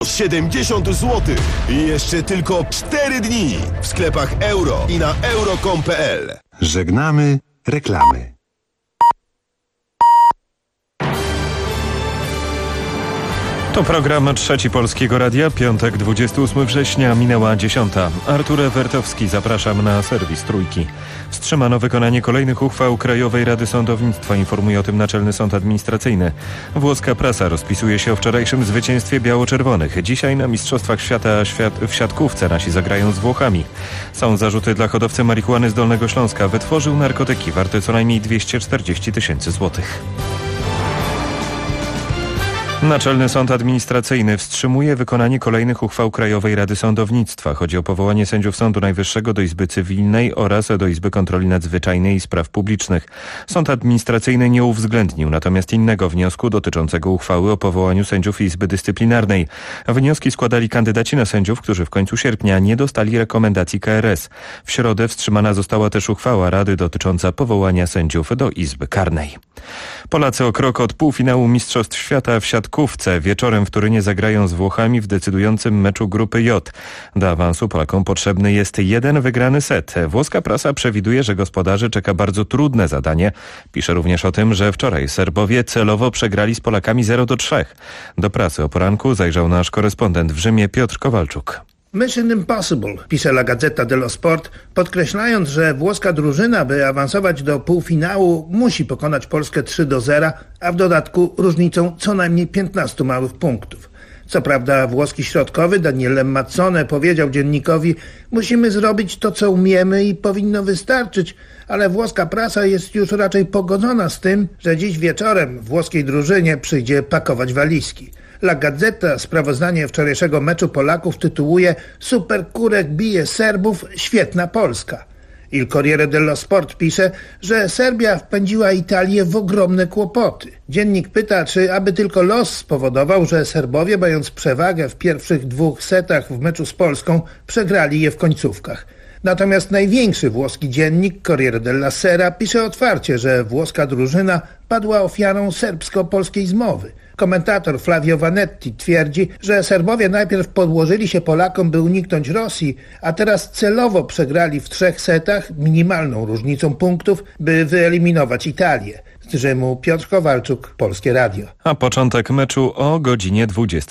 70 zł. I jeszcze tylko 4 dni w sklepach Euro i na euro.com.pl. Żegnamy reklamy. To program Trzeci Polskiego Radia, piątek 28 września, minęła 10. Artur Ewertowski, zapraszam na serwis Trójki. Wstrzymano wykonanie kolejnych uchwał Krajowej Rady Sądownictwa, informuje o tym Naczelny Sąd Administracyjny. Włoska prasa rozpisuje się o wczorajszym zwycięstwie biało-czerwonych. Dzisiaj na Mistrzostwach Świata w siatkówce nasi zagrają z Włochami. Są zarzuty dla hodowcy marihuany z Dolnego Śląska. Wytworzył narkotyki warte co najmniej 240 000 złotych. Naczelny Sąd Administracyjny wstrzymuje wykonanie kolejnych uchwał Krajowej Rady Sądownictwa. Chodzi o powołanie sędziów Sądu Najwyższego do Izby Cywilnej oraz do Izby Kontroli Nadzwyczajnej i Spraw Publicznych. Sąd Administracyjny nie uwzględnił natomiast innego wniosku dotyczącego uchwały o powołaniu sędziów Izby Dyscyplinarnej. Wnioski składali kandydaci na sędziów, którzy w końcu sierpnia nie dostali rekomendacji KRS. W środę wstrzymana została też uchwała Rady dotycząca powołania sędziów do Izby Karnej. Polacy o krok od półfinału Mistrzostw Świata w siatkówce. Wieczorem w Turynie zagrają z Włochami w decydującym meczu grupy J. Do awansu Polakom potrzebny jest jeden wygrany set. Włoska prasa przewiduje, że gospodarzy czeka bardzo trudne zadanie. Pisze również o tym, że wczoraj Serbowie celowo przegrali z Polakami 0-3. Do prasy o poranku zajrzał nasz korespondent w Rzymie Piotr Kowalczuk. Mission Impossible, pisze La Gazzetta dello Sport, podkreślając, że włoska drużyna, by awansować do półfinału, musi pokonać Polskę 3-0, a w dodatku różnicą co najmniej 15 małych punktów. Co prawda włoski środkowy Daniele Mazzone powiedział dziennikowi: musimy zrobić to, co umiemy i powinno wystarczyć, ale włoska prasa jest już raczej pogodzona z tym, że dziś wieczorem włoskiej drużynie przyjdzie pakować walizki. La Gazzetta sprawozdanie wczorajszego meczu Polaków tytułuje: Super Kurek bije Serbów, świetna Polska. Il Corriere dello Sport pisze, że Serbia wpędziła Italię w ogromne kłopoty. Dziennik pyta, czy aby tylko los spowodował, że Serbowie, mając przewagę w pierwszych 2 setach w meczu z Polską, przegrali je w końcówkach. Natomiast największy włoski dziennik Corriere della Sera pisze otwarcie, że włoska drużyna padła ofiarą serbsko-polskiej zmowy. Komentator Flavio Vanetti twierdzi, że Serbowie najpierw podłożyli się Polakom, by uniknąć Rosji, a teraz celowo przegrali w 3 setach minimalną różnicą punktów, by wyeliminować Italię. Z Rzymu Piotr Kowalczuk, Polskie Radio. A początek meczu o godzinie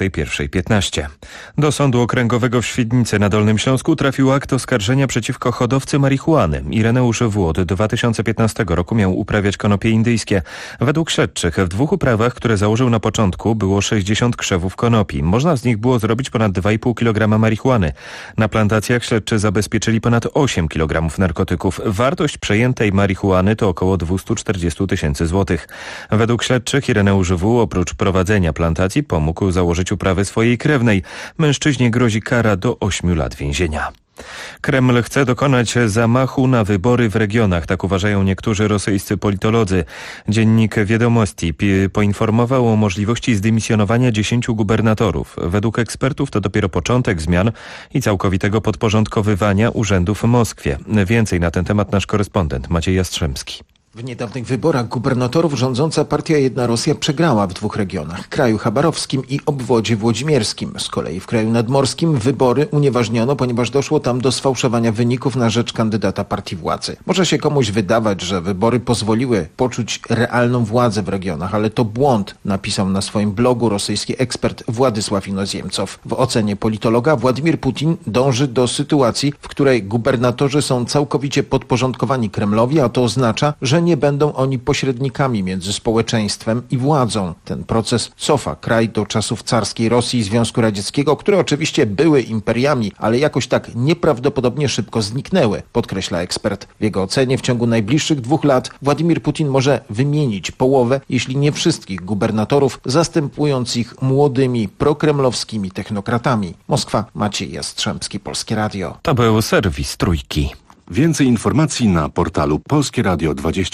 21:15. Do Sądu Okręgowego w Świdnicy na Dolnym Śląsku trafił akt oskarżenia przeciwko hodowcy marihuany. Ireneusz Włod 2015 roku miał uprawiać konopie indyjskie. Według śledczych w 2 uprawach, które założył na początku, było 60 krzewów konopi. Można z nich było zrobić ponad 2,5 kg marihuany. Na plantacjach śledczy zabezpieczyli ponad 8 kg narkotyków. Wartość przejętej marihuany to około 240 000 złotych. Według śledczych Ireneusz W. oprócz prowadzenia plantacji pomógł założyć uprawę swojej krewnej. Mężczyźnie grozi kara do 8 lat więzienia. Kreml chce dokonać zamachu na wybory w regionach, tak uważają niektórzy rosyjscy politolodzy. Dziennik Wiadomości poinformował o możliwości zdymisjonowania 10 gubernatorów. Według ekspertów to dopiero początek zmian i całkowitego podporządkowywania urzędów w Moskwie. Więcej na ten temat nasz korespondent Maciej Jastrzębski. W niedawnych wyborach gubernatorów rządząca partia Jedna Rosja przegrała w 2 regionach, kraju chabarowskim i obwodzie włodzimierskim. Z kolei w kraju nadmorskim wybory unieważniono, ponieważ doszło tam do sfałszowania wyników na rzecz kandydata partii władzy. Może się komuś wydawać, że wybory pozwoliły poczuć realną władzę w regionach, ale to błąd, napisał na swoim blogu rosyjski ekspert Władysław Inoziemcow. W ocenie politologa Władimir Putin dąży do sytuacji, w której gubernatorzy są całkowicie podporządkowani Kremlowi, a to oznacza, że nie będą oni pośrednikami między społeczeństwem i władzą. Ten proces cofa kraj do czasów carskiej Rosji i Związku Radzieckiego, które oczywiście były imperiami, ale jakoś tak nieprawdopodobnie szybko zniknęły, podkreśla ekspert. W jego ocenie w ciągu najbliższych 2 lat Władimir Putin może wymienić połowę, jeśli nie wszystkich gubernatorów, zastępując ich młodymi, prokremlowskimi technokratami. Moskwa, Maciej Jastrzębski, Polskie Radio. To był serwis Trójki. Więcej informacji na portalu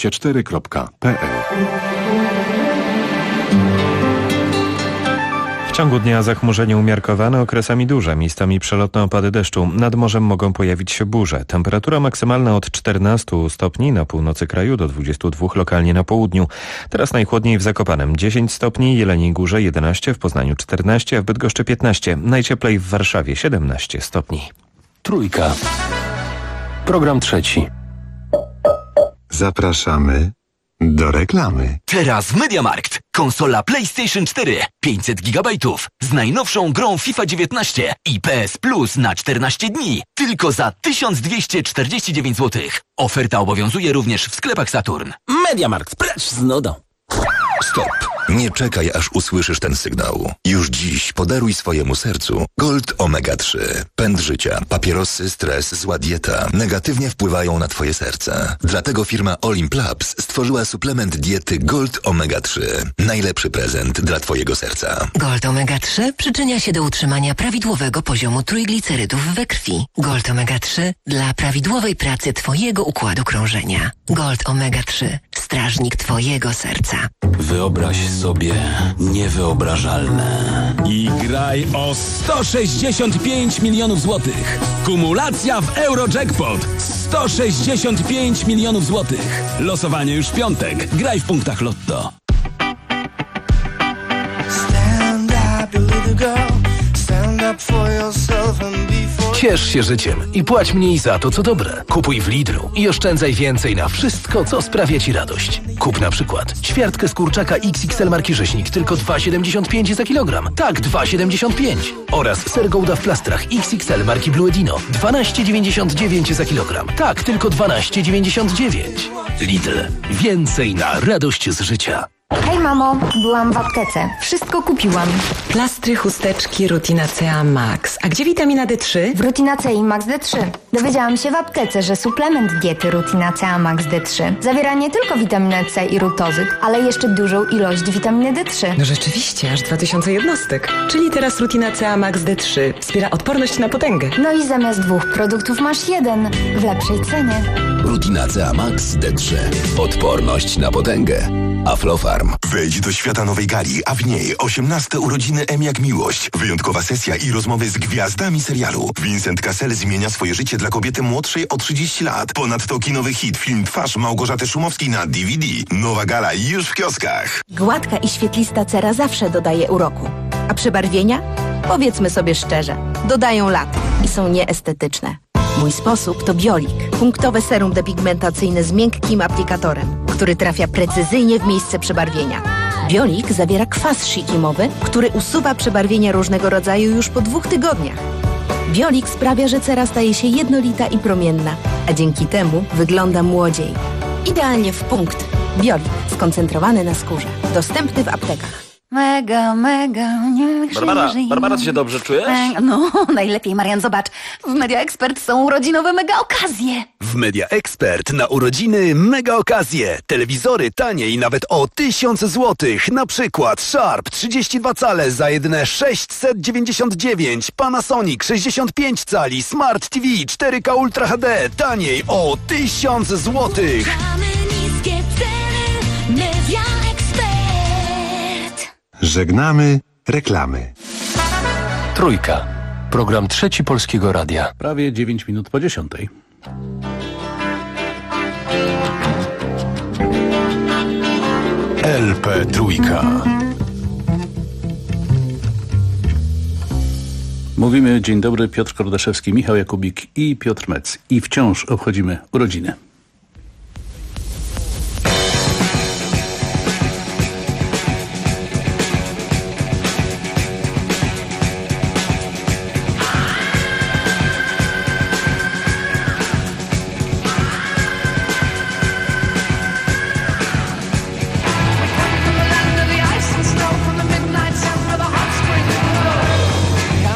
polskieradio24.pl. ciągu dnia zachmurzenie umiarkowane, okresami duże, miejscami przelotne opady deszczu. Nad morzem mogą pojawić się burze. Temperatura maksymalna od 14 stopni na północy kraju do 22 lokalnie na południu. Teraz najchłodniej w Zakopanem 10 stopni, Jeleniej Górze 11, w Poznaniu 14, a w Bydgoszczy 15. Najcieplej w Warszawie 17 stopni. Trójka. Program trzeci. Zapraszamy do reklamy. Teraz w MediaMarkt. Konsola PlayStation 4 500 GB z najnowszą grą FIFA 19 i PS Plus na 14 dni. Tylko za 1249 zł. Oferta obowiązuje również w sklepach Saturn. MediaMarkt, precz z nudą. Stop. Nie czekaj, aż usłyszysz ten sygnał. Już dziś podaruj swojemu sercu Gold Omega 3. Pęd życia, papierosy, stres, zła dieta negatywnie wpływają na twoje serce. Dlatego firma Olimp Labs stworzyła suplement diety Gold Omega 3. Najlepszy prezent dla twojego serca. Gold Omega 3 przyczynia się do utrzymania prawidłowego poziomu trójglicerydów we krwi. Gold Omega 3 dla prawidłowej pracy twojego układu krążenia. Gold Omega 3. Strażnik twojego serca. Wyobraź sobie niewyobrażalne. I graj o 165 milionów złotych. Kumulacja w Eurojackpot. 165 milionów złotych. Losowanie już w piątek. Graj w punktach Lotto. Stand up, little girl. Stand up for yourself and be for... Ciesz się życiem i płać mniej za to, co dobre. Kupuj w Lidlu i oszczędzaj więcej na wszystko, co sprawia Ci radość. Kup na przykład ćwiartkę z kurczaka XXL marki Rzeźnik tylko 2,75 za kilogram. Tak, 2,75. Oraz ser Gouda w plastrach XXL marki Blue Dino 12,99 za kilogram. Tak, tylko 12,99. Lidl. Więcej na radość z życia. Hej mamo, byłam w aptece. Wszystko kupiłam. Plastry, chusteczki, Rutina CA Max. A gdzie witamina D3? W Rutina C i Max D3. Dowiedziałam się w aptece, że suplement diety Rutina CA Max D3 zawiera nie tylko witaminę C i rutozyt, ale jeszcze dużą ilość witaminy D3. No rzeczywiście, aż 2000 jednostek. Czyli teraz Rutina CA Max D3 wspiera odporność na potęgę. No i zamiast 2 produktów masz 1 w lepszej cenie. Rutina CA Max D3. Odporność na potęgę. Aflofarm. Wejdź do świata nowej gali, a w niej 18 urodziny M jak miłość. Wyjątkowa sesja i rozmowy z gwiazdami serialu. Vincent Cassel zmienia swoje życie dla kobiety młodszej o 30 lat. Ponadto kinowy hit, film Twarz Małgorzaty Szumowskiej na DVD. Nowa gala już w kioskach. Gładka i świetlista cera zawsze dodaje uroku. A przebarwienia? Powiedzmy sobie szczerze, dodają lat i są nieestetyczne. Mój sposób to Biolik. Punktowe serum depigmentacyjne z miękkim aplikatorem, który trafia precyzyjnie w miejsce przebarwienia. Biolik zawiera kwas sikimowy, który usuwa przebarwienia różnego rodzaju już po 2 tygodniach. Biolik sprawia, że cera staje się jednolita i promienna, a dzięki temu wygląda młodziej. Idealnie w punkt. Biolik skoncentrowany na skórze. Dostępny w aptekach. Mega, nie Barbara, ty się dobrze czujesz? No, najlepiej, Marian, zobacz. W Media Expert są urodzinowe mega okazje. W Media Expert na urodziny mega okazje. Telewizory taniej nawet o 1000 zł. Na przykład Sharp 32 cale za jedyne 699. Panasonic 65 cali. Smart TV 4K Ultra HD taniej o 1000 zł. Media Expert. Żegnamy reklamy. Trójka. Program trzeci Polskiego Radia. Prawie 9 minut po 10. LP Trójka. Mówimy dzień dobry, Piotr Kordaszewski, Michał Jakubik i Piotr Mec. I wciąż obchodzimy urodziny.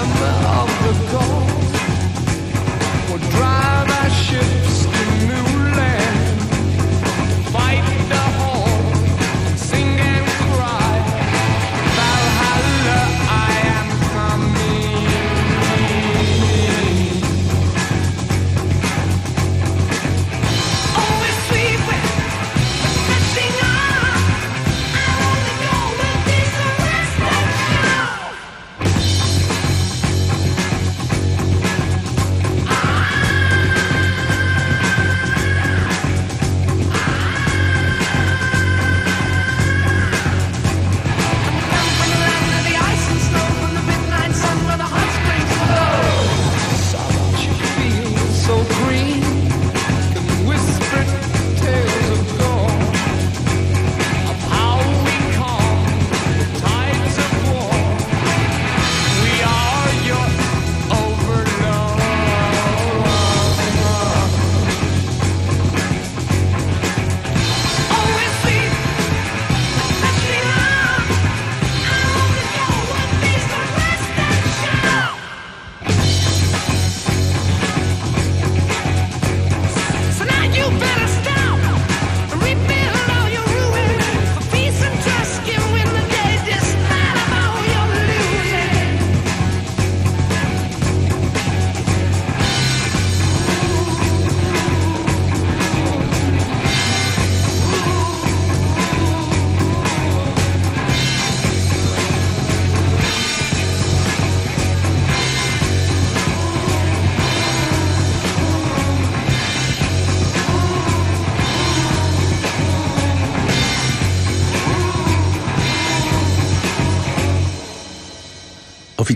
Drive our ships to new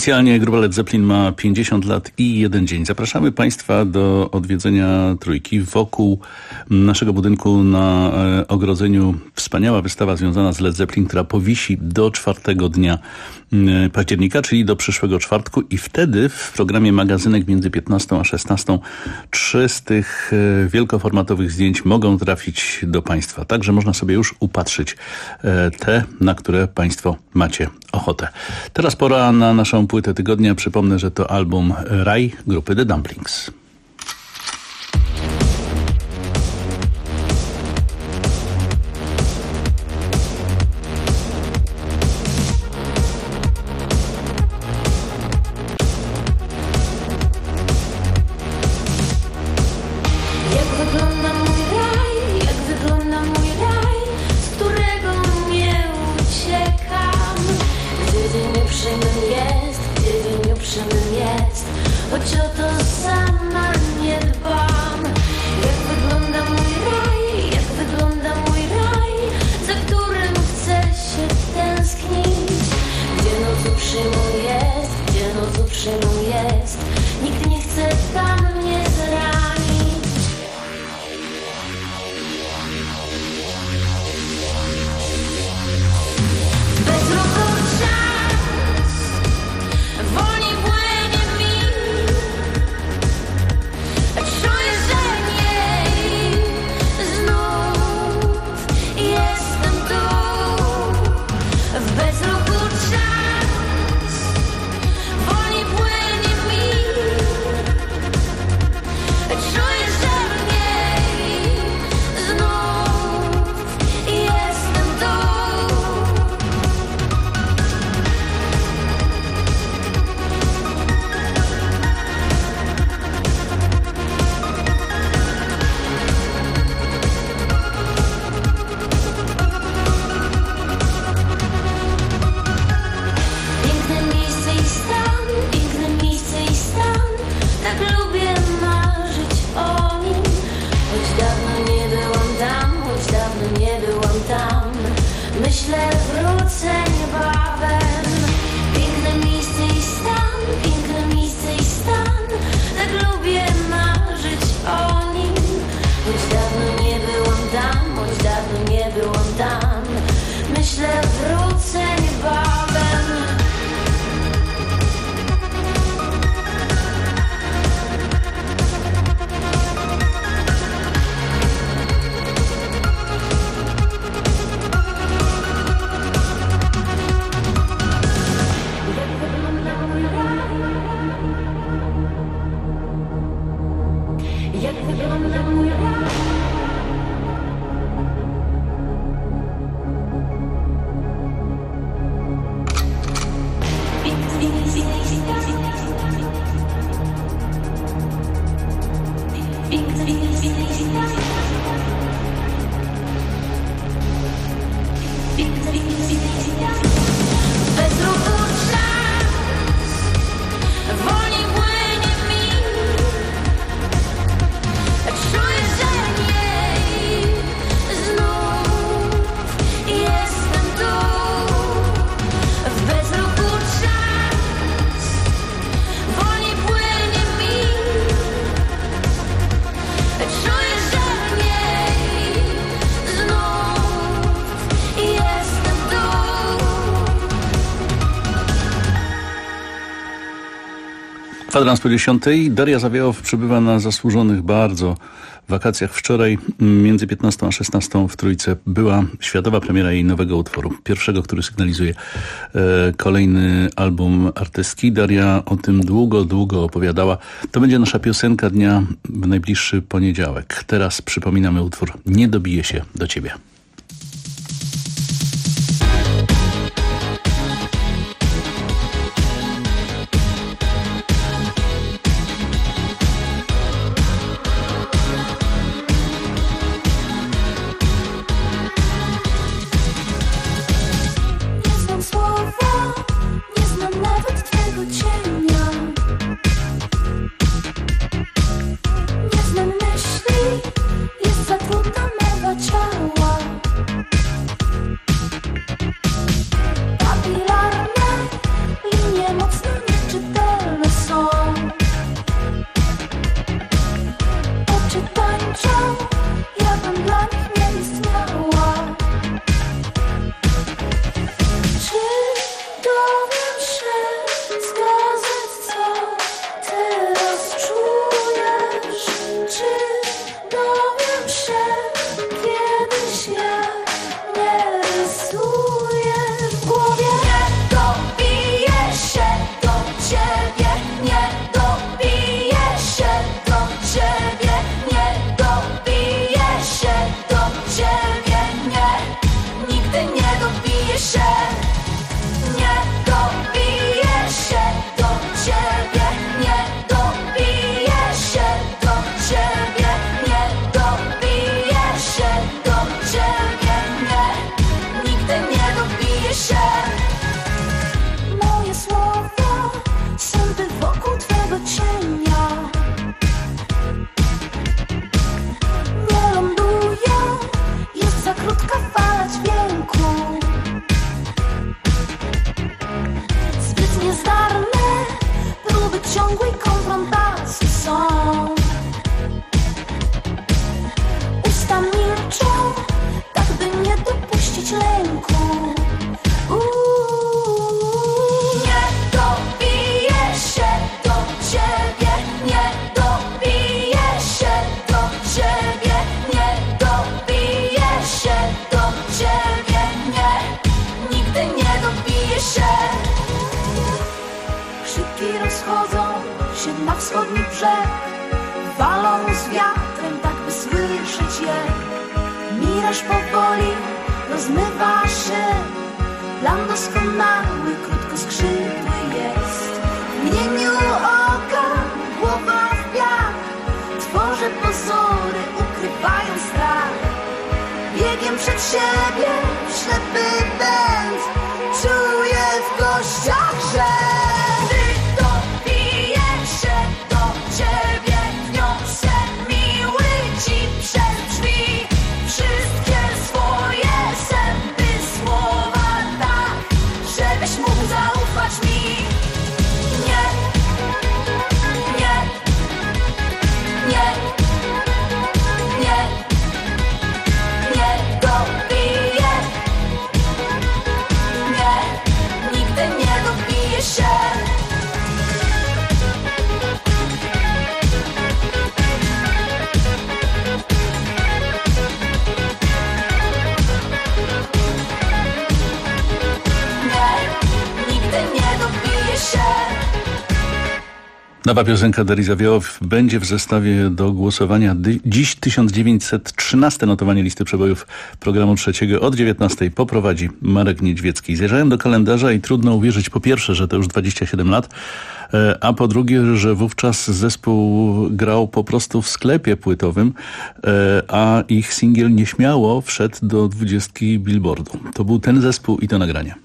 Oficjalnie grupa Led Zeppelin ma 50 lat i 1 dzień. Zapraszamy Państwa do odwiedzenia Trójki. Wokół naszego budynku na ogrodzeniu wspaniała wystawa związana z Led Zeppelin, która powisi do 4 dnia października, czyli do przyszłego czwartku, i wtedy w programie Magazynek między 15 a 16 3 z tych wielkoformatowych zdjęć mogą trafić do Państwa. Także można sobie już upatrzyć te, na które Państwo macie ochotę. Teraz pora na naszą płytę tygodnia. Przypomnę, że to album Raj grupy The Dumplings. Kwadrans po 10. Daria Zawiałow przybywa na zasłużonych bardzo wakacjach. Wczoraj między 15 a 16 w Trójce była światowa premiera jej nowego utworu. Pierwszego, który sygnalizuje kolejny album artystki. Daria o tym długo opowiadała. To będzie nasza piosenka dnia w najbliższy poniedziałek. Teraz przypominamy utwór Nie dobije się do ciebie. Jest za trudna mewa ciała. się na wschodni brzeg. Walą z wiatrem, tak by słyszeć je. Miraż powoli rozmywa się. Plan doskonały, krótkoskrzydły jest. W mgnieniu oka, głowa w piach. Tworzę pozory, ukrywając strach. Biegiem przed siebie, ślepy pęd. Czuję w kościach, że gdy dobiję się do ciebie, wniosę miły ci przed drzwi. Wszystkie swoje sępy słowa tak, żebyś mógł zaufać mi. Nie, nie, nie, nie, nie dobiję. Nie, nigdy nie dobiję się. Nigdy nie dobiję się. Nowa piosenka Deriza Vioff będzie w zestawie do głosowania. Dziś 1913 notowanie listy przebojów programu trzeciego od 19 poprowadzi Marek Niedźwiecki. Zajrzałem do kalendarza i trudno uwierzyć po pierwsze, że to już 27 lat, a po drugie, że wówczas zespół grał po prostu w sklepie płytowym, a ich singiel nieśmiało wszedł do 20 Billboardu. To był ten zespół i to nagranie.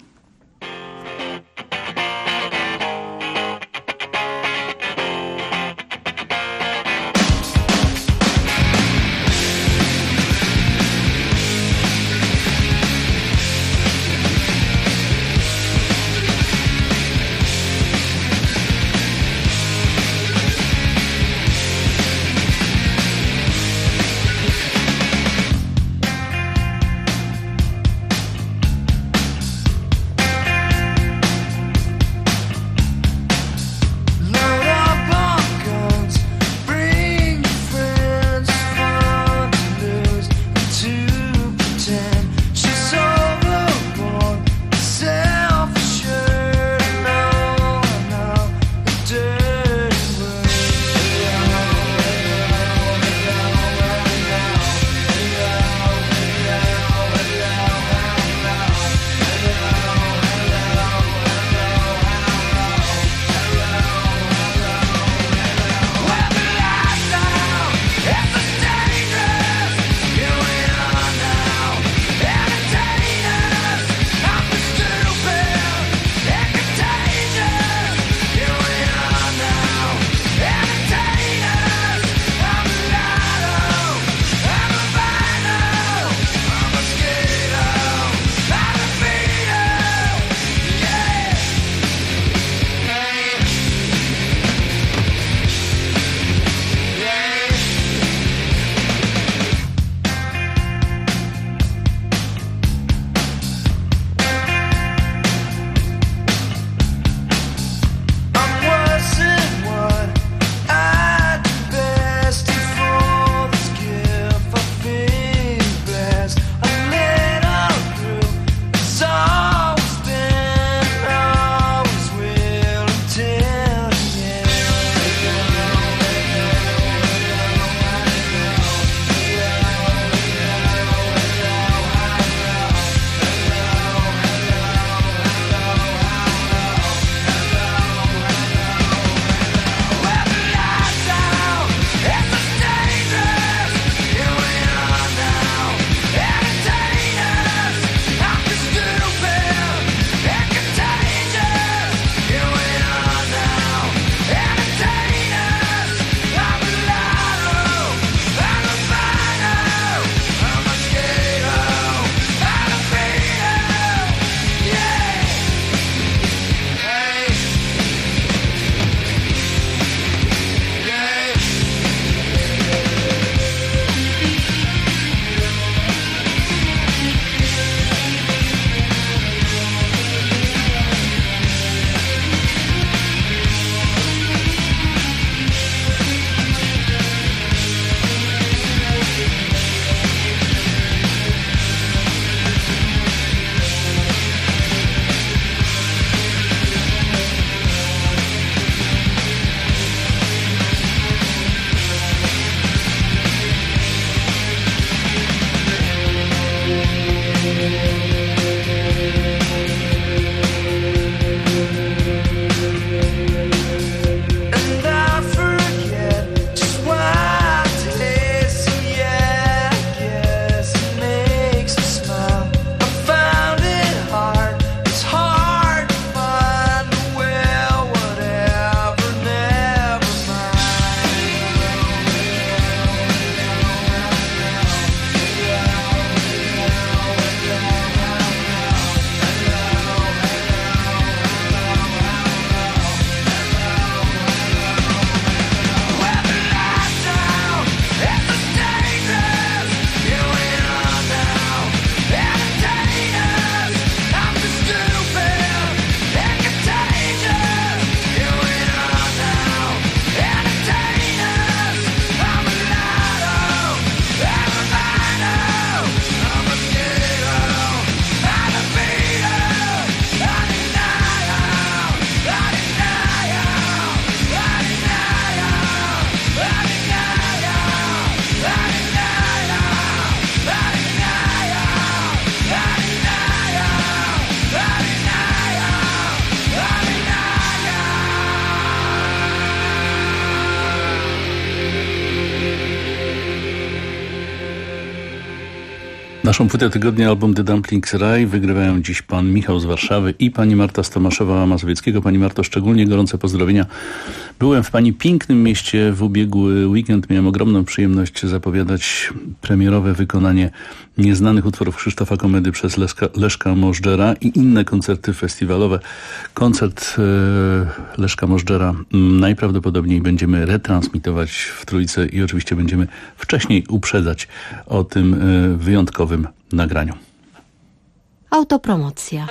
Naszą płytę tygodnia, album The Dumplings Raj, wygrywają dziś pan Michał z Warszawy i pani Marta z Tomaszowa Mazowieckiego. Pani Marto, szczególnie gorące pozdrowienia. Byłem w pani pięknym mieście w ubiegły weekend. Miałem ogromną przyjemność zapowiadać premierowe wykonanie nieznanych utworów Krzysztofa Komedy przez Leszka Możdżera i inne koncerty festiwalowe. Koncert Leszka Możdżera najprawdopodobniej będziemy retransmitować w Trójce i oczywiście będziemy wcześniej uprzedzać o tym wyjątkowym nagraniu. Autopromocja.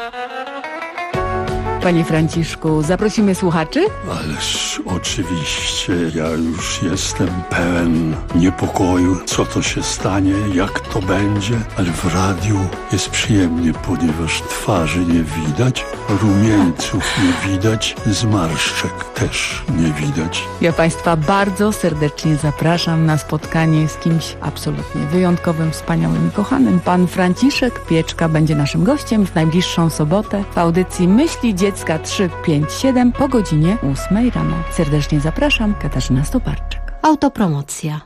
Panie Franciszku, zaprosimy słuchaczy? Ależ oczywiście, ja już jestem pełen niepokoju, co to się stanie, jak to będzie, ale w radiu jest przyjemnie, ponieważ twarzy nie widać, rumieńców nie widać, zmarszczek też nie widać. Ja Państwa bardzo serdecznie zapraszam na spotkanie z kimś absolutnie wyjątkowym, wspaniałym i kochanym. Pan Franciszek Pieczka będzie naszym gościem w najbliższą sobotę w audycji Myśli Dziecka 357 po godzinie 8 rano. Serdecznie zapraszam, Katarzyna Stoparczyk. Autopromocja.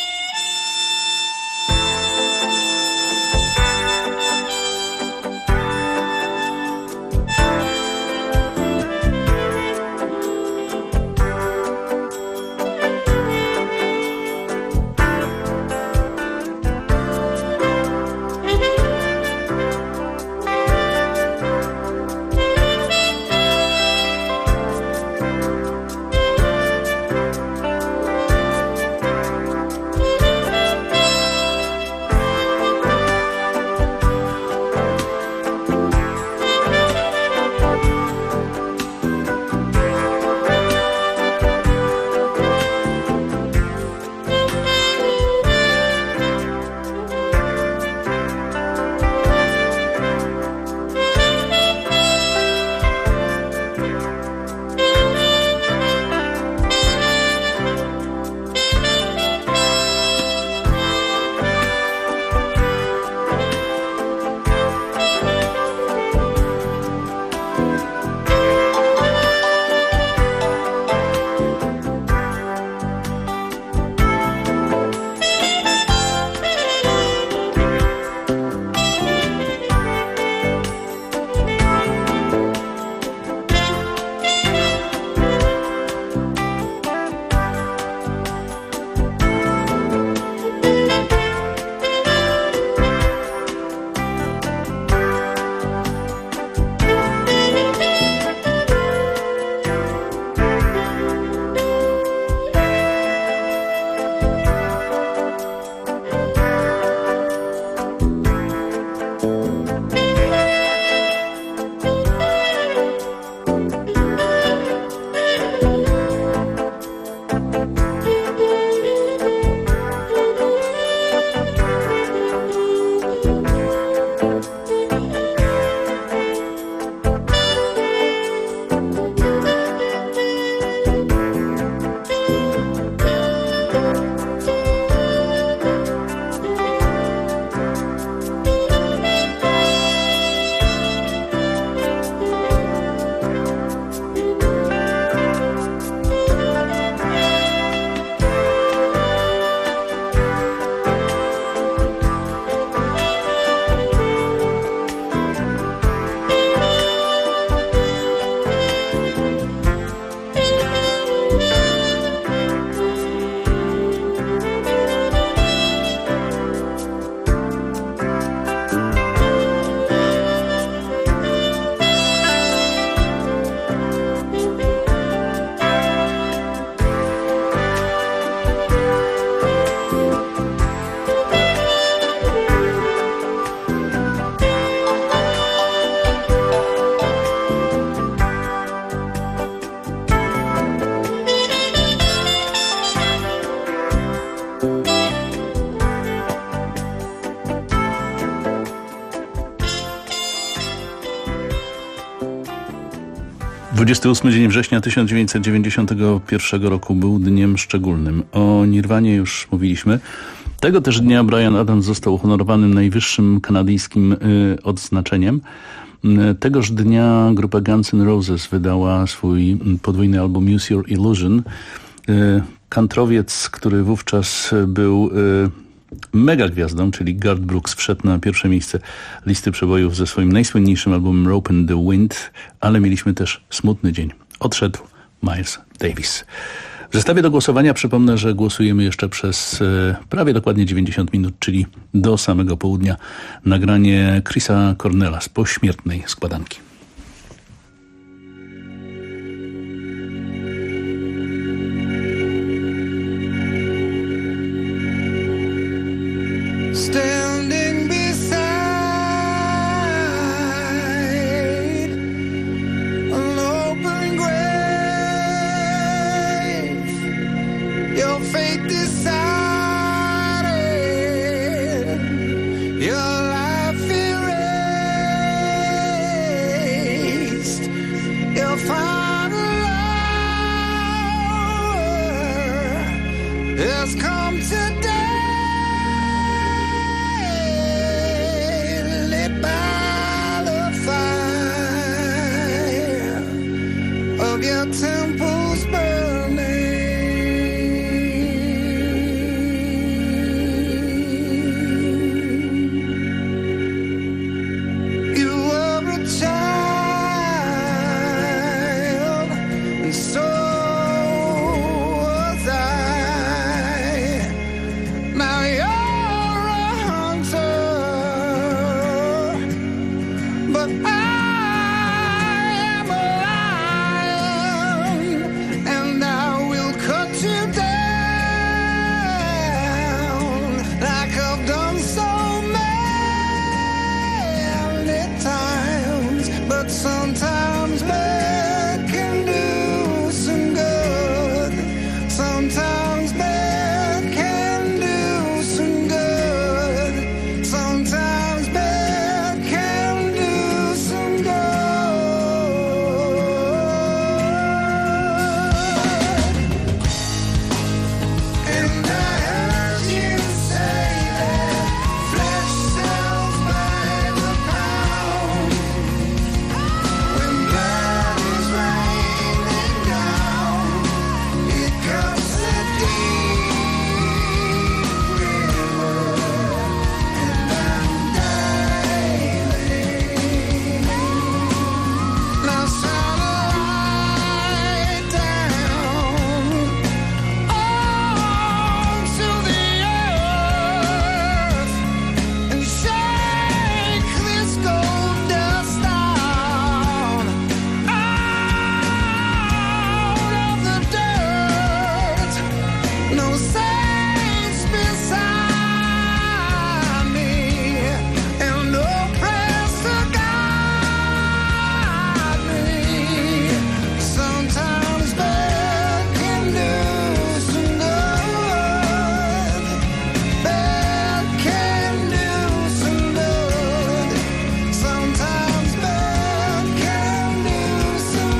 Dwudziesty 28 dzień września 1991 roku był dniem szczególnym. O Nirwanie już mówiliśmy. Tego też dnia Bryan Adams został uhonorowany najwyższym kanadyjskim odznaczeniem. Tegoż dnia grupa Guns N' Roses wydała swój podwójny album Use Your Illusion. Kantrowiec, który wówczas był mega gwiazdą, czyli Garth Brooks, wszedł na pierwsze miejsce listy przebojów ze swoim najsłynniejszym albumem Rope and the Wind, ale mieliśmy też smutny dzień. Odszedł Miles Davis. W zestawie do głosowania przypomnę, że głosujemy jeszcze przez prawie dokładnie 90 minut, czyli do samego południa. Nagranie Chrisa Cornella z pośmiertnej składanki. Standing beside an open grave, your fate decided, your life erased, your final hour has come today. By the fire of your temples burning, you were a child, and so was I. Now you're a hunter, but I am a lion, and I will cut you down like I've done so many times. But sometimes bad can do some good. Sometimes bad can do some good. Sometimes bad can do some good. And I heard you say that flesh sells by the pound. When blood is raining down, it comes a deep river, and I'm diving. Now shine a light down onto the earth and shake this gold dust down out of the dirt. No saints beside me, and no prayers to guide me. Sometimes bad can do some good. Bad can do some good. Sometimes bad can do some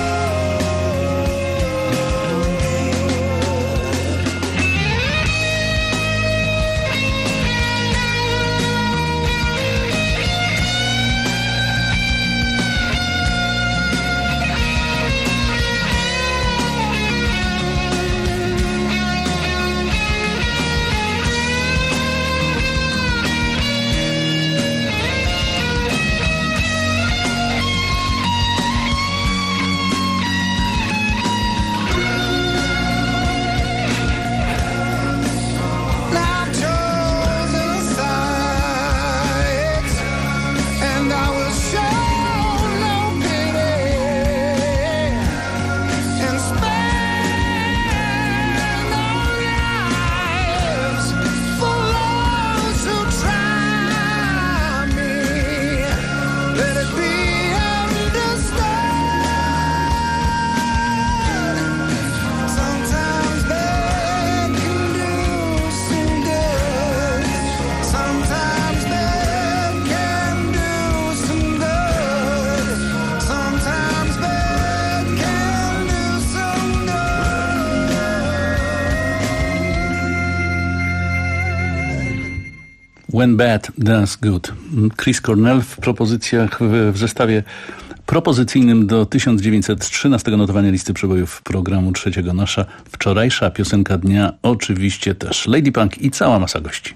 I've chosen sides, and I will show no pity, and spare no lives for those who try me. Let it be understood. Sometimes bad can do some good. Sometimes bad can do some good. Sometimes bad can do some When Bad Does Good. Chris Cornell w propozycjach w zestawie propozycyjnym do 1913 notowania listy przebojów programu trzeciego. Nasza wczorajsza piosenka dnia oczywiście też. Lady Punk i cała masa gości.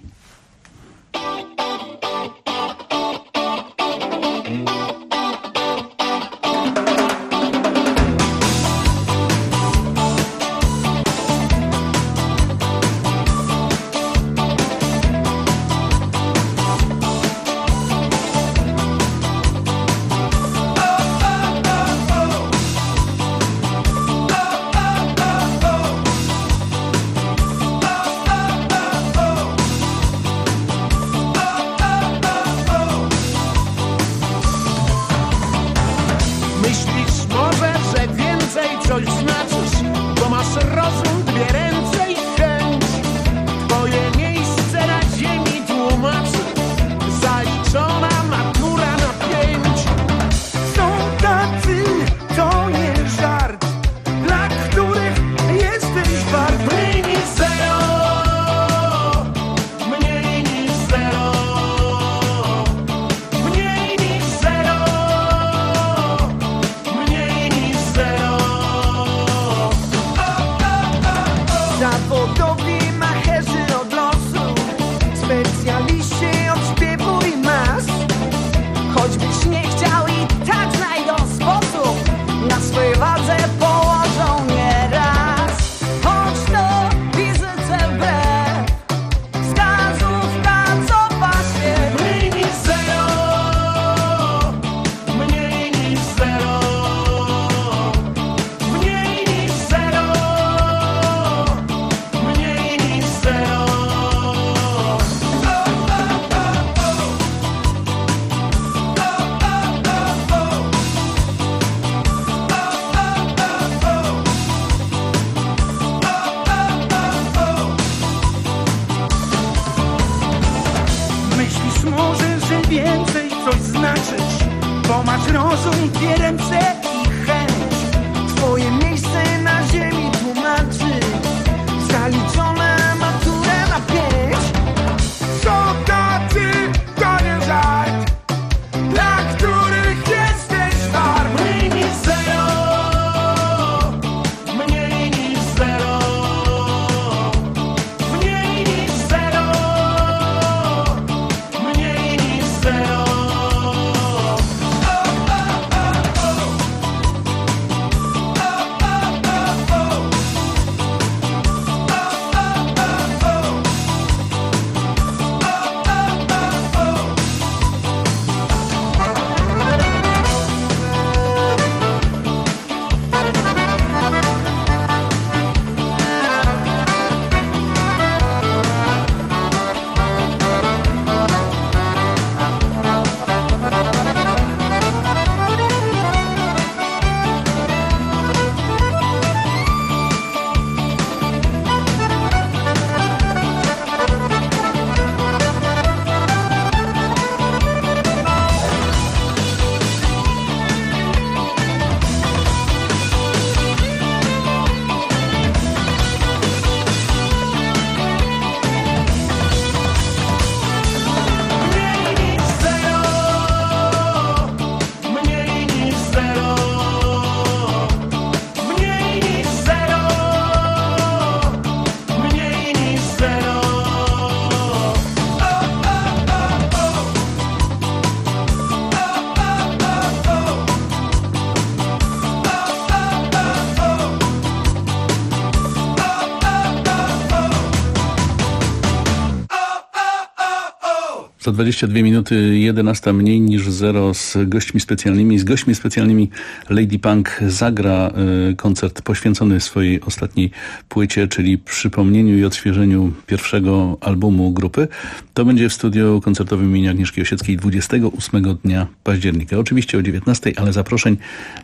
Za 22 minuty 11 mniej niż 0 z gośćmi specjalnymi. Z gośćmi specjalnymi Lady Punk zagra koncert poświęcony swojej ostatniej płycie, czyli przypomnieniu i odświeżeniu pierwszego albumu grupy. To będzie w studiu koncertowym imienia Agnieszki Osieckiej 28 dnia października. Oczywiście o 19, ale zaproszeń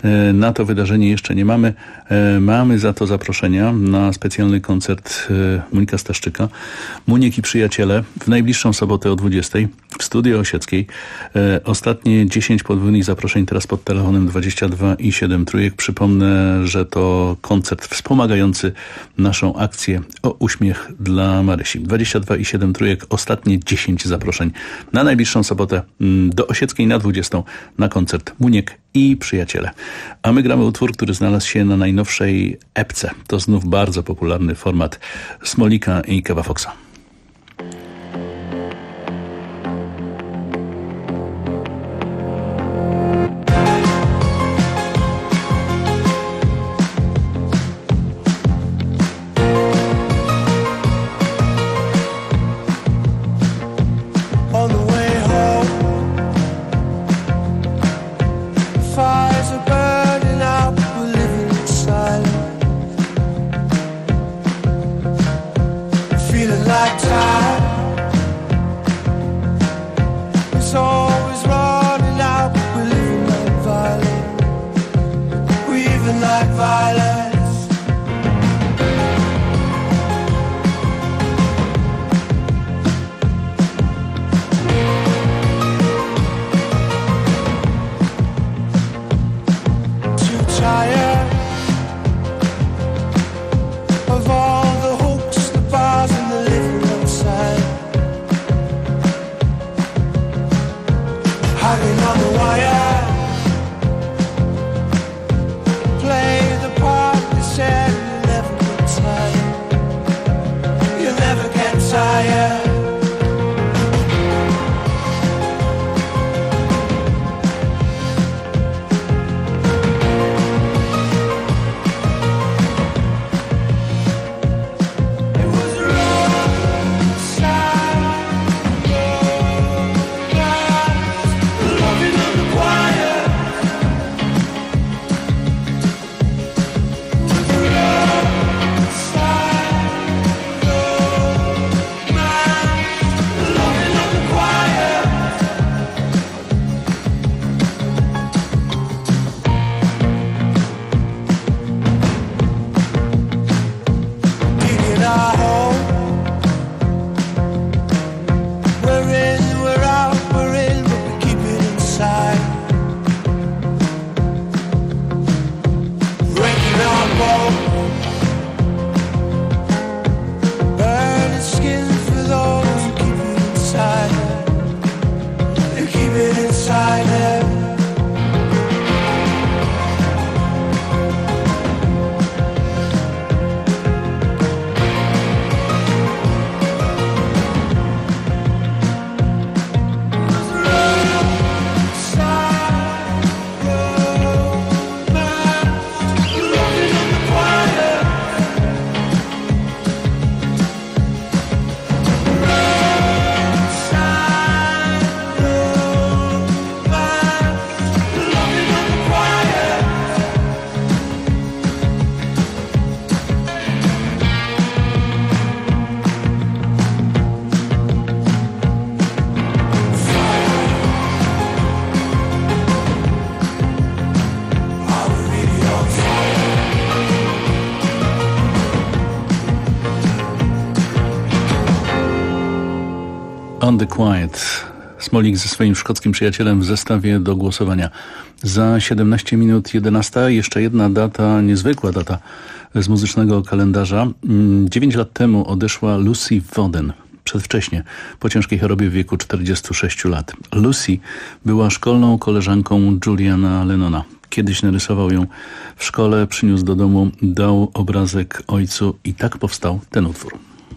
na to wydarzenie jeszcze nie mamy. Mamy za to zaproszenia na specjalny koncert Monika Staszczyka. Muniek i przyjaciele w najbliższą sobotę o 20. dzisiaj w studio Osieckiej. Ostatnie 10 podwójnych zaproszeń teraz pod telefonem 22 i 7 trójek. Przypomnę, że to koncert wspomagający naszą akcję o uśmiech dla Marysi. 22 i 7 trójek, ostatnie 10 zaproszeń na najbliższą sobotę do Osieckiej na 20 na koncert Muniek i Przyjaciele. A my gramy utwór, który znalazł się na najnowszej epce. To znów bardzo popularny format Smolika i Kewa Foxa. On the Quiet. Smolik ze swoim szkockim przyjacielem w zestawie do głosowania. Za 17 minut 11. Jeszcze jedna data, niezwykła data z muzycznego kalendarza. 9 lat temu odeszła Lucy Woden. Przedwcześnie, po ciężkiej chorobie w wieku 46 lat. Lucy była szkolną koleżanką Juliana Lennona. Kiedyś narysował ją w szkole, przyniósł do domu, dał obrazek ojcu i tak powstał ten utwór.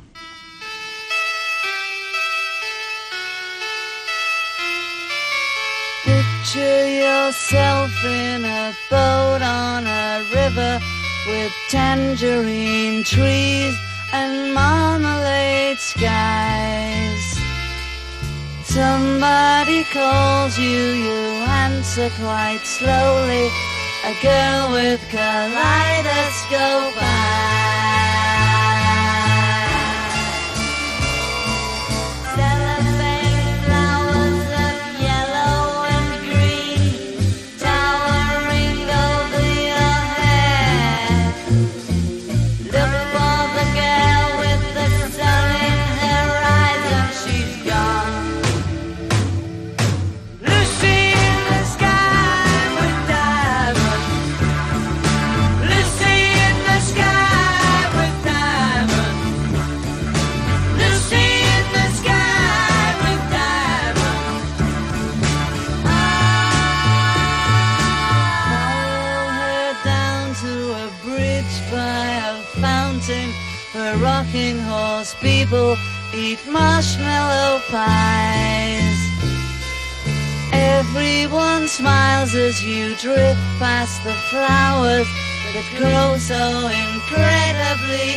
Picture yourself in a boat on a river with tangerine trees and marmalade skies. Somebody calls you, you answer quite slowly. A girl with kaleidoscope eyes. mountain where rocking horse people eat marshmallow pies. Everyone smiles as you drift past the flowers that grow so incredibly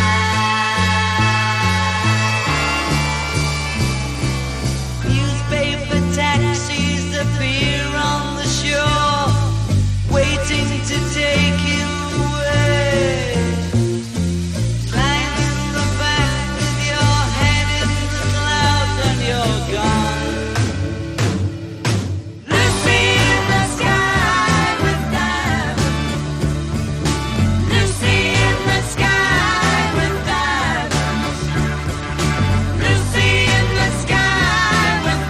high. Newspaper taxis appear on the shore, waiting to take you away. Climb in the back with your head in the clouds and you're gone. Lucy in the sky with diamonds. Lucy in the sky with diamonds. Lucy in the sky with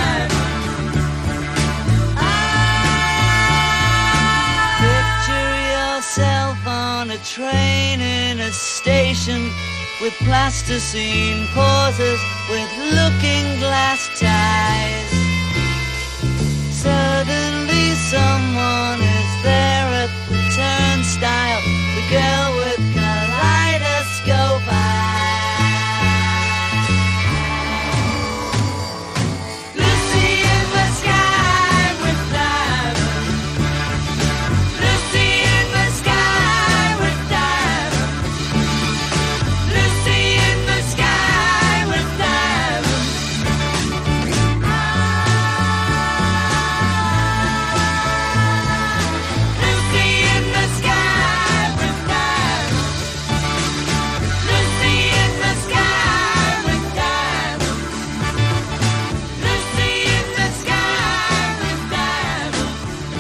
diamonds. Picture yourself on a train in a station with plasticine pauses with looking glass ties. Suddenly someone is there at the turnstile, the girl with kaleidoscope eyes. Lucy in the sky with diamonds. Lucy in the sky with diamonds. Lucy in the sky with diamonds. Lucy in the sky with diamonds. Lucy in the sky with diamonds. Lucy in the sky with diamonds.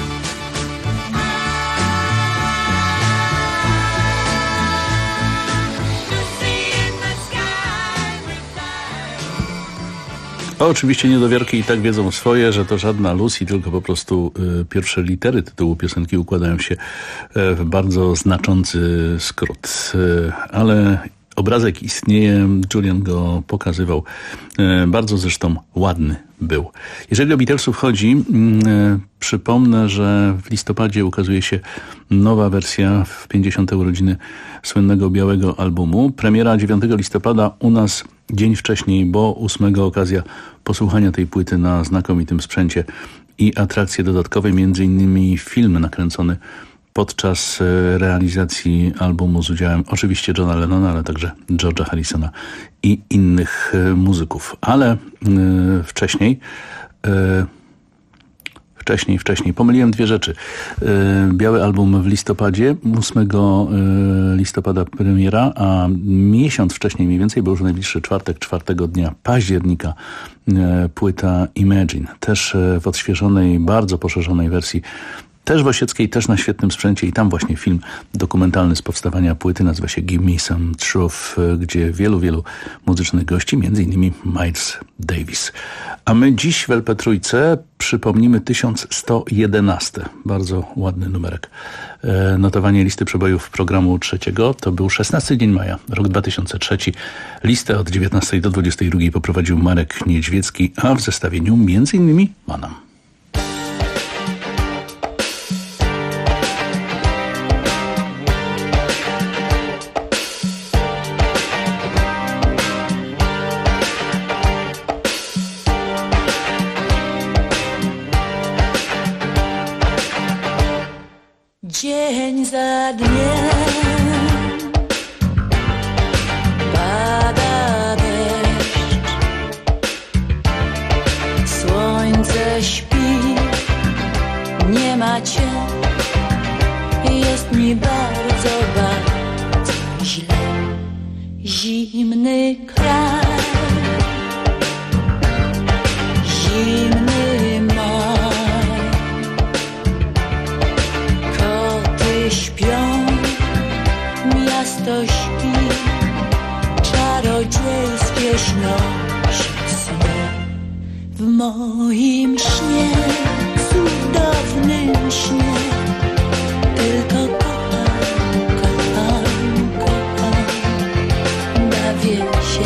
Lucy in the sky with diamonds. Oczywiście niedowiarki i tak wiedzą swoje, że to żadna Lucy, tylko po prostu pierwsze litery tytułu piosenki układają się w bardzo znaczący skrót. Ale obrazek istnieje, Julian go pokazywał. Bardzo zresztą ładny był. Jeżeli o Beatlesów chodzi, przypomnę, że w listopadzie ukazuje się nowa wersja w 50. urodziny słynnego białego albumu. Premiera 9 listopada, u nas dzień wcześniej, bo 8 okazja posłuchania tej płyty na znakomitym sprzęcie i atrakcje dodatkowe, m.in. film nakręcony podczas realizacji albumu z udziałem oczywiście Johna Lennona, ale także George'a Harrisona i innych muzyków. Ale wcześniej pomyliłem dwie rzeczy. Biały album w listopadzie, 8 listopada premiera, a miesiąc wcześniej mniej więcej, bo już najbliższy czwartek, 4 dnia października, płyta Imagine. Też w odświeżonej, bardzo poszerzonej wersji, też w osieckiej, też na świetnym sprzęcie i tam właśnie film dokumentalny z powstawania płyty nazywa się Give Me Some Truth, gdzie wielu muzycznych gości, m.in. Miles Davis. A my dziś w LP Trójce przypomnimy 1111. Bardzo ładny numerek. Notowanie listy przebojów programu trzeciego to był 16 dzień maja, rok 2003. Listę od 19 do 22 poprowadził Marek Niedźwiecki, a w zestawieniu m.in. Manam. Dzień za dniem pada deszcz, słońce śpi, nie ma cię, jest mi bardzo źle. Zimny kraj, zimny maj, koty śpią, miasto śpi, czarodziejskie śnią się sny. W moim śnie, cudownym śnie, tylko kocham, bawię się.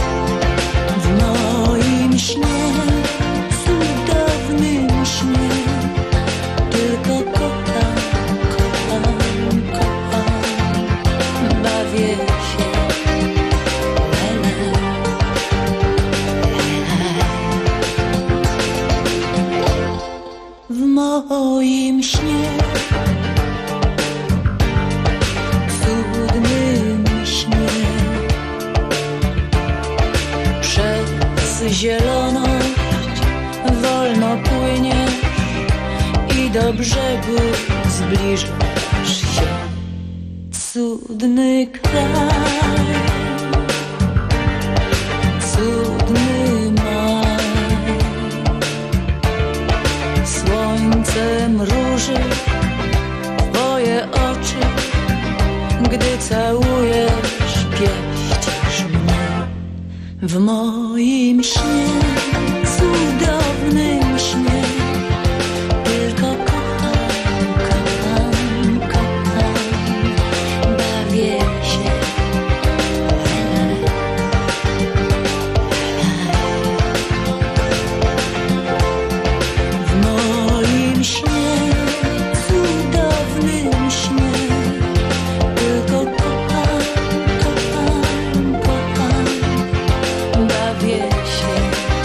W moim śnie, cudownym śnie, moim śnie, cudnym śnie, przez zieloność wolno płyniesz i do brzegu zbliżasz się. Cudny kraj, cudny maj, słońce mruży twoje oczy, gdy całujesz, pieścisz mnie. W moim śnie, cudownym śnie, tylko kocham, kocham, kocham, bawię się. W moim śnie, cudownym śnie, tylko kocham, kocham, kocham, bawię się.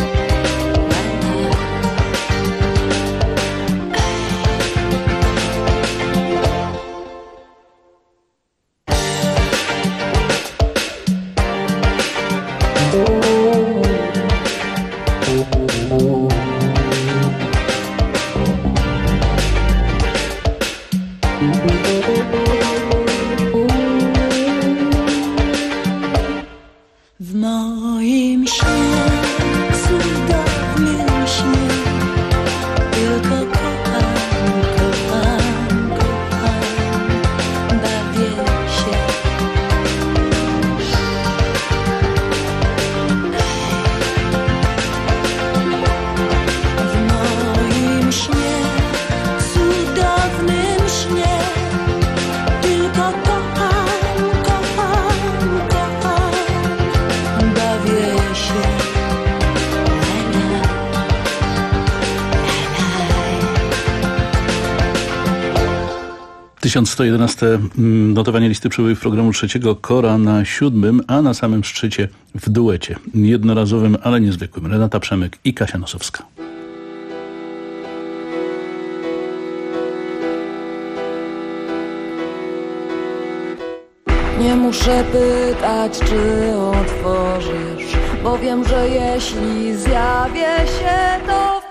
1111 notowanie listy przebojów programu trzeciego, Kora na 7, a na samym szczycie w duecie jednorazowym, ale niezwykłym Renata Przemek i Kasia Nosowska. Nie muszę pytać, czy otworzysz, bo wiem, że jeśli zjawię się, to w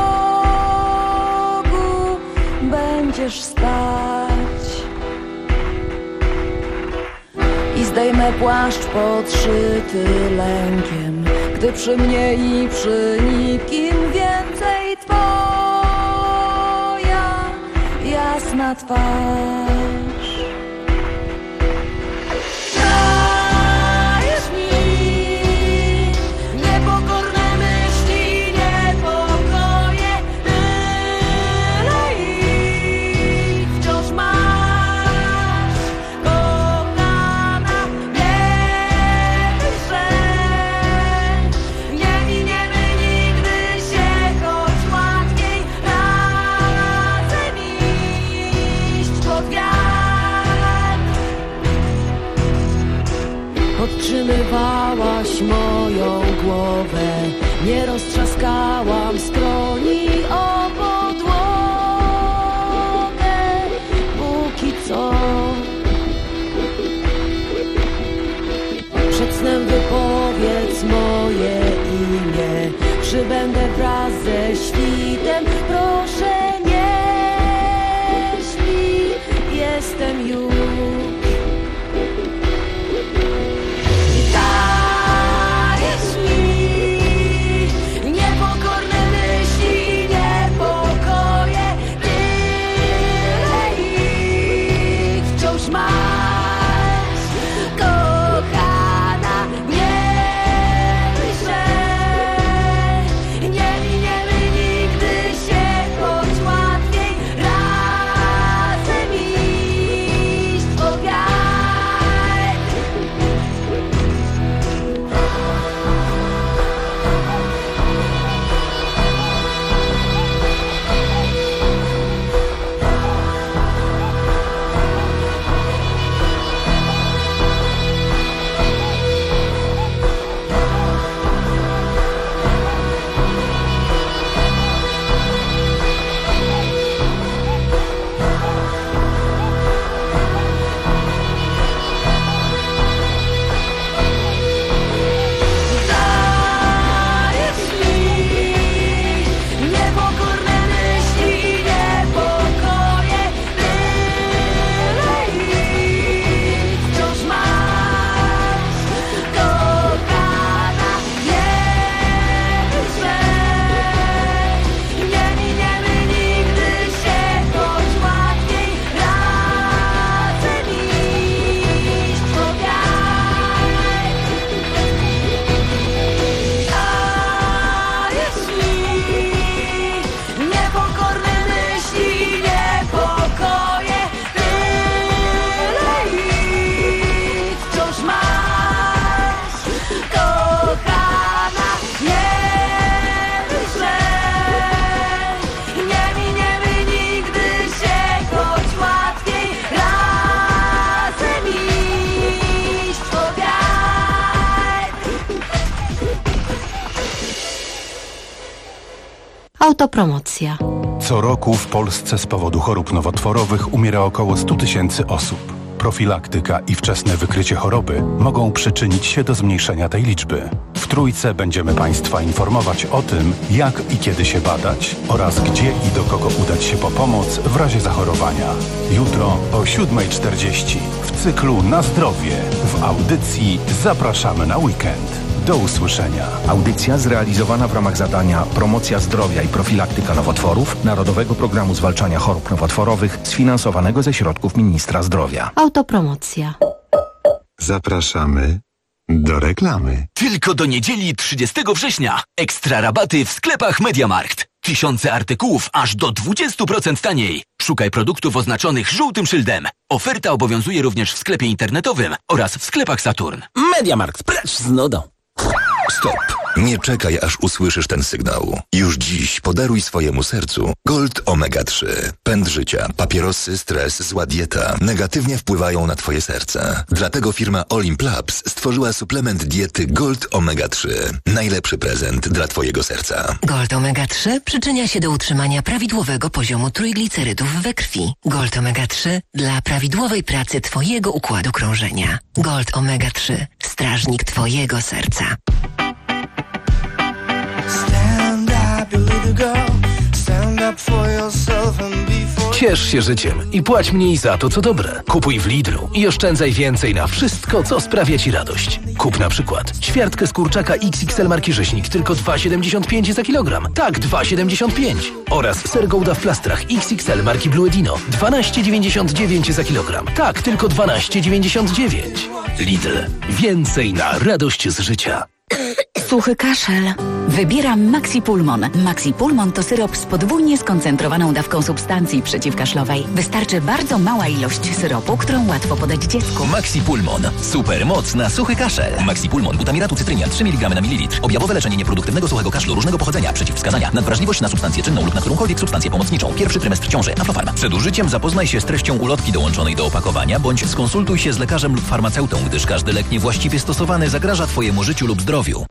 progu będziesz stać. I zdejmę płaszcz podszyty lękiem, gdy przy mnie i przy nikim więcej twoja jasna twarz. Gwiazd Autopromocja. Co roku w Polsce z powodu chorób nowotworowych umiera około 100 000 osób. Profilaktyka i wczesne wykrycie choroby mogą przyczynić się do zmniejszenia tej liczby. W Trójce będziemy Państwa informować o tym, jak i kiedy się badać oraz gdzie i do kogo udać się po pomoc w razie zachorowania. Jutro o 7:40 w cyklu Na zdrowie w audycji Zapraszamy na weekend. Do usłyszenia. Audycja zrealizowana w ramach zadania Promocja zdrowia i profilaktyka nowotworów Narodowego Programu Zwalczania Chorób Nowotworowych sfinansowanego ze środków Ministra Zdrowia. Autopromocja. Zapraszamy do reklamy. Tylko do niedzieli 30 września. Ekstra rabaty w sklepach MediaMarkt. Tysiące artykułów aż do 20% taniej. Szukaj produktów oznaczonych żółtym szyldem. Oferta obowiązuje również w sklepie internetowym oraz w sklepach Saturn. MediaMarkt, precz z nudą. Stop. Nie czekaj, aż usłyszysz ten sygnał. Już dziś podaruj swojemu sercu Gold Omega 3. Pęd życia, papierosy, stres, zła dieta negatywnie wpływają na twoje serce. Dlatego firma Olimp Labs stworzyła suplement diety Gold Omega 3. Najlepszy prezent dla twojego serca. Gold Omega 3 przyczynia się do utrzymania prawidłowego poziomu trójglicerydów we krwi. Gold Omega 3 dla prawidłowej pracy twojego układu krążenia. Gold Omega 3. Strażnik twojego serca. Stand up, little girl. Stand up for yourself and be for... Ciesz się życiem i płać mniej za to, co dobre. Kupuj w Lidlu i oszczędzaj więcej na wszystko, co sprawia ci radość. Kup na przykład ćwiartkę z kurczaka XXL marki Rzeźnik tylko 2,75 za kilogram. Tak, 2,75. Oraz ser Gouda w plastrach XXL marki Blue Edino 12,99 za kilogram. Tak, tylko 12,99. Lidl. Więcej na radość z życia. Suchy kaszel. Wybieram Maxi Pulmon. Maxi Pulmon to syrop z podwójnie skoncentrowaną dawką substancji przeciwkaszlowej. Wystarczy bardzo mała ilość syropu, którą łatwo podać dziecku. Maxi Pulmon. Super moc na suchy kaszel. Maxi Pulmon. Butamiratu cytrynian 3 mg na mililitr. Objawowe leczenie nieproduktywnego suchego kaszlu różnego pochodzenia. Przeciwwskazania. Nadwrażliwość na substancję czynną lub na którąkolwiek substancję pomocniczą. Pierwszy trymestr ciąży. Aflofarm. Przed użyciem zapoznaj się z treścią ulotki dołączonej do opakowania, bądź skonsultuj się z lekarzem lub farmaceutą, gdyż każdy lek niewłaściwie stosowany zagraża twojemu życiu lub zdrowiu.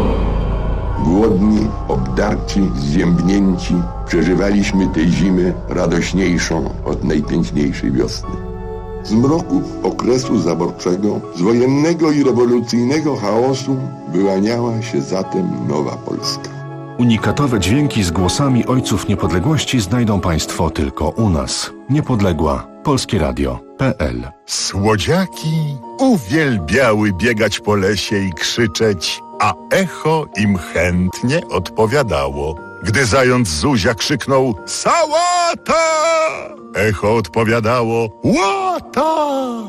Głodni, obdarci, zziębnięci, przeżywaliśmy tę zimę radośniejszą od najpiękniejszej wiosny. Z mroków okresu zaborczego, z wojennego i rewolucyjnego chaosu wyłaniała się zatem nowa Polska. Unikatowe dźwięki z głosami ojców niepodległości znajdą Państwo tylko u nas. Niepodległa. Polskie Radio.pl. Słodziaki uwielbiały biegać po lesie i krzyczeć, a echo im chętnie odpowiadało. Gdy zając Zuzia krzyknął sałata, echo odpowiadało łata,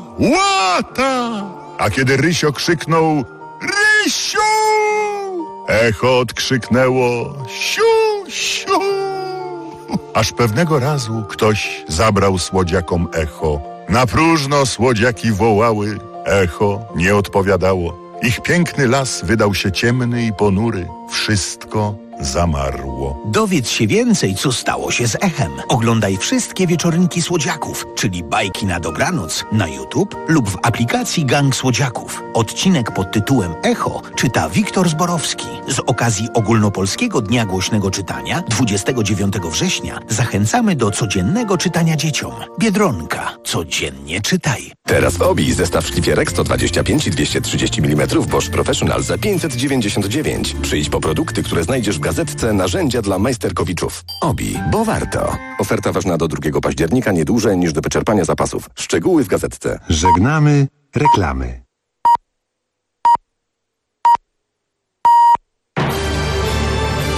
łata. A kiedy Rysio krzyknął Rysiu, echo odkrzyknęło siu, siu. Aż pewnego razu ktoś zabrał słodziakom echo. Na próżno słodziaki wołały, echo nie odpowiadało. Ich piękny las wydał się ciemny i ponury. Wszystko zamarło. Dowiedz się więcej, co stało się z echem. Oglądaj wszystkie wieczorynki słodziaków, czyli bajki na dobranoc na YouTube lub w aplikacji Gang Słodziaków. Odcinek pod tytułem Echo czyta Wiktor Zborowski. Z okazji Ogólnopolskiego Dnia Głośnego Czytania 29 września zachęcamy do codziennego czytania dzieciom. Biedronka. Codziennie czytaj. Teraz w Obi zestaw szlifierek 125 i 230 mm Bosch Professional za 599. Przyjdź po produkty, które znajdziesz w gazetce Narzędzia dla majsterkowiczów. Obi, bo warto. Oferta ważna do 2 października, nie dłużej niż do wyczerpania zapasów. Szczegóły w gazetce. Żegnamy reklamy.